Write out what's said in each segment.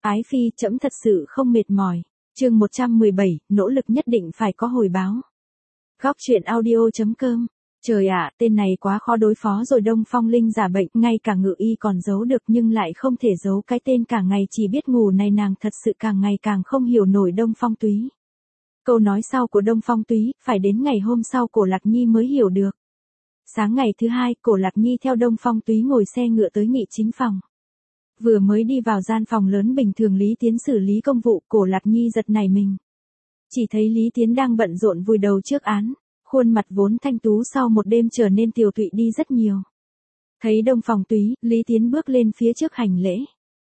Ái phi, trẫm thật sự không mệt mỏi. Chương 117, nỗ lực nhất định phải có hồi báo. Góc truyện audio.com. Trời ạ, tên này quá khó đối phó rồi. Đông Phong Linh giả bệnh, ngay cả ngự y còn giấu được nhưng lại không thể giấu cái tên cả ngày chỉ biết ngủ này. Nàng thật sự càng ngày càng không hiểu nổi Đông Phong Túy. Câu nói sau của Đông Phong Túy, phải đến ngày hôm sau Cổ Lạc Nhi mới hiểu được. Sáng ngày thứ hai, Cổ Lạc Nhi theo Đông Phong Túy ngồi xe ngựa tới nghị chính phòng. Vừa mới đi vào gian phòng lớn bình thường Lý Tiến xử lý công vụ, Cổ Lạc Nhi giật nảy mình. Chỉ thấy Lý Tiến đang bận rộn vùi đầu trước án, khuôn mặt vốn thanh tú sau một đêm trở nên tiều tụy đi rất nhiều. Thấy Đông Phong Túy, Lý Tiến bước lên phía trước hành lễ.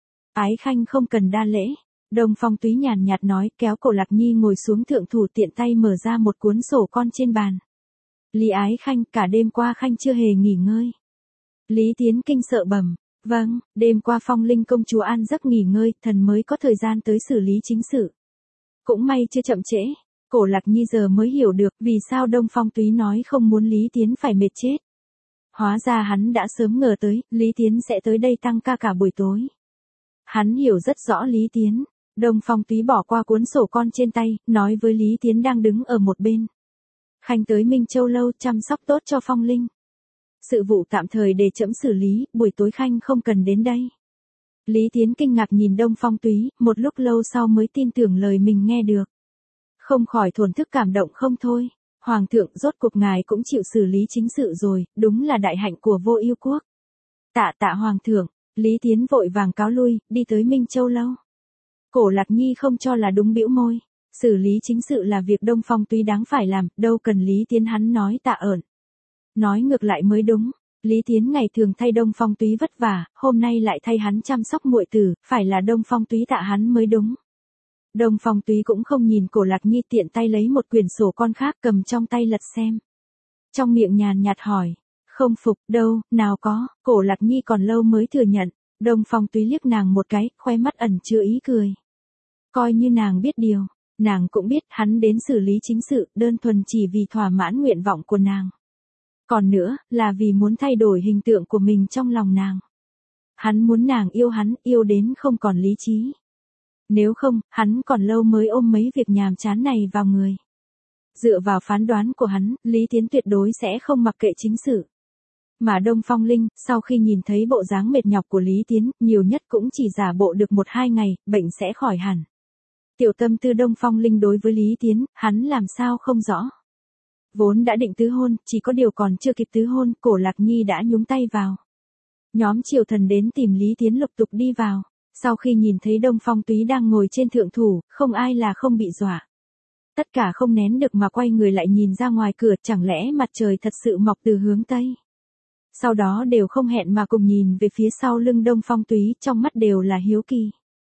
Ái khanh không cần đa lễ. Đông Phong Túy nhàn nhạt nói, kéo Cổ Lạc Nhi ngồi xuống thượng thủ, tiện tay mở ra một cuốn sổ con trên bàn. Lý ái khanh, cả đêm qua khanh chưa hề nghỉ ngơi. Lý Tiến kinh sợ bẩm. Vâng, đêm qua Phong Linh công chúa an giấc nghỉ ngơi, thần mới có thời gian tới xử lý chính sự. Cũng may chưa chậm trễ. Cổ Lạc Nhi giờ mới hiểu được vì sao Đông Phong Túy nói không muốn Lý Tiến phải mệt chết. Hóa ra hắn đã sớm ngờ tới, Lý Tiến sẽ tới đây tăng ca cả buổi tối. Hắn hiểu rất rõ Lý Tiến. Đông Phong Túy bỏ qua cuốn sổ con trên tay, nói với Lý Tiến đang đứng ở một bên. Khanh tới Minh Châu lâu chăm sóc tốt cho Phong Linh. Sự vụ tạm thời để trẫm xử lý, buổi tối khanh không cần đến đây. Lý Tiến kinh ngạc nhìn Đông Phong Túy, một lúc lâu sau mới tin tưởng lời mình nghe được. Không khỏi thổn thức cảm động không thôi. Hoàng thượng, rốt cuộc ngài cũng chịu xử lý chính sự rồi, đúng là đại hạnh của Vô Ưu quốc. Tạ Hoàng thượng. Lý Tiến vội vàng cáo lui, đi tới Minh Châu lâu. Cổ Lạc Nhi không cho là đúng, bĩu môi. Xử lý chính sự là việc Đông Phong Túy đáng phải làm, đâu cần Lý Tiến hắn nói tạ ơn. Nói ngược lại mới đúng. Lý Tiến ngày thường thay Đông Phong Túy vất vả, hôm nay lại thay hắn chăm sóc muội tử, phải là Đông Phong Túy tạ hắn mới đúng. Đông Phong Túy cũng không nhìn Cổ Lạc Nhi, tiện tay lấy một quyển sổ con khác cầm trong tay lật xem. Trong miệng nhàn nhạt hỏi, không phục đâu, nào có. Cổ Lạc Nhi còn lâu mới thừa nhận. Đông Phong Túy liếc nàng một cái, khoe mắt ẩn chứa ý cười. Coi như nàng biết điều, nàng cũng biết hắn đến xử lý chính sự, đơn thuần chỉ vì thỏa mãn nguyện vọng của nàng. Còn nữa, là vì muốn thay đổi hình tượng của mình trong lòng nàng. Hắn muốn nàng yêu hắn, yêu đến không còn lý trí. Nếu không, hắn còn lâu mới ôm mấy việc nhàm chán này vào người. Dựa vào phán đoán của hắn, Lý Tiến tuyệt đối sẽ không mặc kệ chính sự. Mà Đông Phong Linh, sau khi nhìn thấy bộ dáng mệt nhọc của Lý Tiến, nhiều nhất cũng chỉ giả bộ được 1-2 ngày, bệnh sẽ khỏi hẳn. Tiểu tâm tư Đông Phong Linh đối với Lý Tiến, hắn làm sao không rõ. Vốn đã định tứ hôn, chỉ có điều còn chưa kịp tứ hôn, Cổ Lạc Nhi đã nhúng tay vào. Nhóm triều thần đến tìm Lý Tiến lục tục đi vào. Sau khi nhìn thấy Đông Phong Túy đang ngồi trên thượng thủ, không ai là không bị dọa. Tất cả không nén được mà quay người lại nhìn ra ngoài cửa, chẳng lẽ mặt trời thật sự mọc từ hướng Tây. Sau đó đều không hẹn mà cùng nhìn về phía sau lưng Đông Phong Túy, trong mắt đều là hiếu kỳ.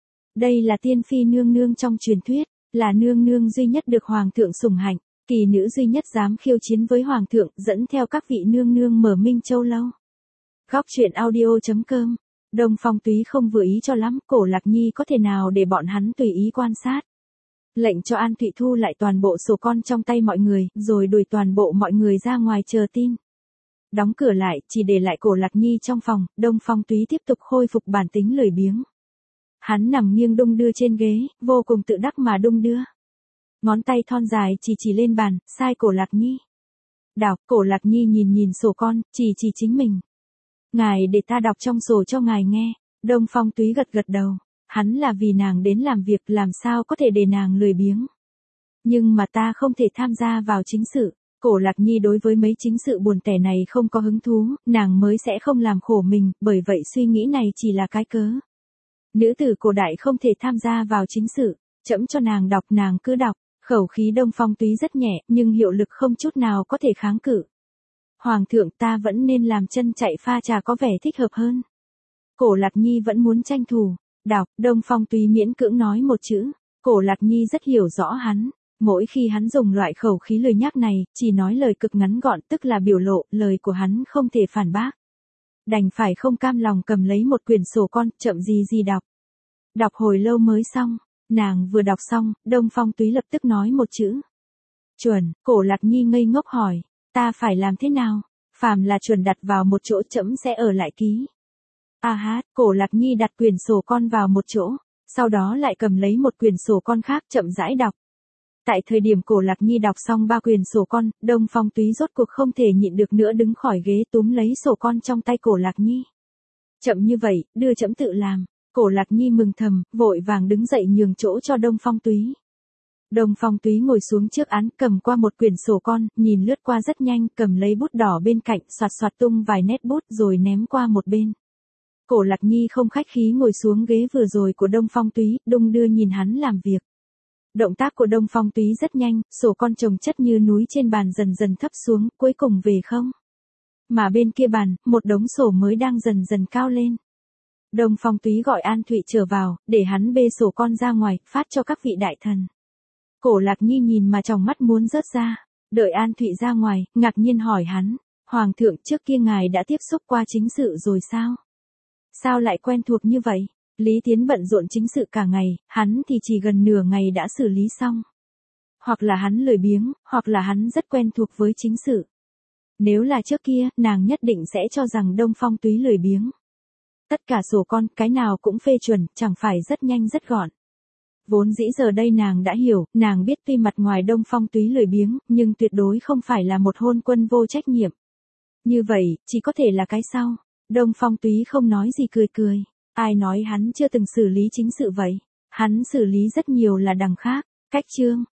Đây là tiên phi nương nương trong truyền thuyết, là nương nương duy nhất được hoàng thượng sủng hạnh, kỳ nữ duy nhất dám khiêu chiến với hoàng thượng, dẫn theo các vị nương nương mở Minh Châu lâu. Góc truyện audio.com. Đông Phong Túy không vừa ý cho lắm, Cổ Lạc Nhi có thể nào để bọn hắn tùy ý quan sát. Lệnh cho An Thụy thu lại toàn bộ sổ con trong tay mọi người, rồi đuổi toàn bộ mọi người ra ngoài chờ tin. Đóng cửa lại, chỉ để lại Cổ Lạc Nhi trong phòng, Đông Phong Túy tiếp tục khôi phục bản tính lười biếng. Hắn nằm nghiêng đung đưa trên ghế, vô cùng tự đắc mà đung đưa. Ngón tay thon dài chỉ lên bàn, sai Cổ Lạc Nhi. Đọc. Cổ Lạc Nhi nhìn sổ con, chỉ chính mình. Ngài để ta đọc trong sổ cho ngài nghe. Đông Phong Túy gật đầu. Hắn là vì nàng đến làm việc, làm sao có thể để nàng lười biếng. Nhưng mà ta không thể tham gia vào chính sự. Cổ Lạc Nhi đối với mấy chính sự buồn tẻ này không có hứng thú, nàng mới sẽ không làm khổ mình, bởi vậy suy nghĩ này chỉ là cái cớ. Nữ tử cổ đại không thể tham gia vào chính sự, trẫm cho nàng đọc nàng cứ đọc. Khẩu khí Đông Phong Túy rất nhẹ, nhưng hiệu lực không chút nào có thể kháng cự. Hoàng thượng, ta vẫn nên làm chân chạy pha trà có vẻ thích hợp hơn. Cổ Lạc Nhi vẫn muốn tranh thủ. Đọc. Đông Phong Túy miễn cưỡng nói một chữ. Cổ Lạc Nhi rất hiểu rõ hắn. Mỗi khi hắn dùng loại khẩu khí lười nhác này, chỉ nói lời cực ngắn gọn, tức là biểu lộ, lời của hắn không thể phản bác. Đành phải không cam lòng cầm lấy một quyển sổ con, chậm gì đọc. Đọc hồi lâu mới xong. Nàng vừa đọc xong, Đông Phong Túy lập tức nói một chữ. Chuẩn. Cổ Lạc Nhi ngây ngốc hỏi. Ta phải làm thế nào? Phàm là chuẩn đặt vào một chỗ, trẫm sẽ ở lại ký. À hát. Cổ Lạc Nhi đặt quyển sổ con vào một chỗ. Sau đó lại cầm lấy một quyển sổ con khác chậm rãi đọc. Tại thời điểm Cổ Lạc Nhi đọc xong 3 quyển sổ con, Đông Phong Túy rốt cuộc không thể nhịn được nữa đứng khỏi ghế túm lấy sổ con trong tay Cổ Lạc Nhi. Chậm như vậy, đưa trẫm tự làm. Cổ Lạc Nhi mừng thầm, vội vàng đứng dậy nhường chỗ cho Đông Phong Túy. Đông Phong Túy ngồi xuống trước án, cầm qua một quyển sổ con, nhìn lướt qua rất nhanh, cầm lấy bút đỏ bên cạnh, xoạt xoạt tung vài nét bút rồi ném qua một bên. Cổ Lạc Nhi không khách khí ngồi xuống ghế vừa rồi của Đông Phong Túy, đung đưa nhìn hắn làm việc. Động tác của Đông Phong Túy rất nhanh, sổ con chồng chất như núi trên bàn dần dần thấp xuống, cuối cùng về không. Mà bên kia bàn, một đống sổ mới đang dần dần cao lên. Đông Phong Túy gọi An Thụy trở vào, để hắn bê sổ con ra ngoài, phát cho các vị đại thần. Cổ Lạc Nhi nhìn mà tròng mắt muốn rớt ra, đợi An Thụy ra ngoài, ngạc nhiên hỏi hắn, Hoàng thượng trước kia ngài đã tiếp xúc qua chính sự rồi sao? Sao lại quen thuộc như vậy? Lý Tiến bận rộn chính sự cả ngày, hắn thì chỉ gần nửa ngày đã xử lý xong. Hoặc là hắn lười biếng, hoặc là hắn rất quen thuộc với chính sự. Nếu là trước kia, nàng nhất định sẽ cho rằng Đông Phong Túy lười biếng. Tất cả sổ con, cái nào cũng phê chuẩn, chẳng phải rất nhanh rất gọn. Vốn dĩ giờ đây nàng đã hiểu, nàng biết tuy mặt ngoài Đông Phong Túy lười biếng, nhưng tuyệt đối không phải là một hôn quân vô trách nhiệm. Như vậy, chỉ có thể là cái sau. Đông Phong Túy không nói gì cười cười. Ai nói hắn chưa từng xử lý chính sự vậy? Hắn xử lý rất nhiều là đằng khác. Cách chương.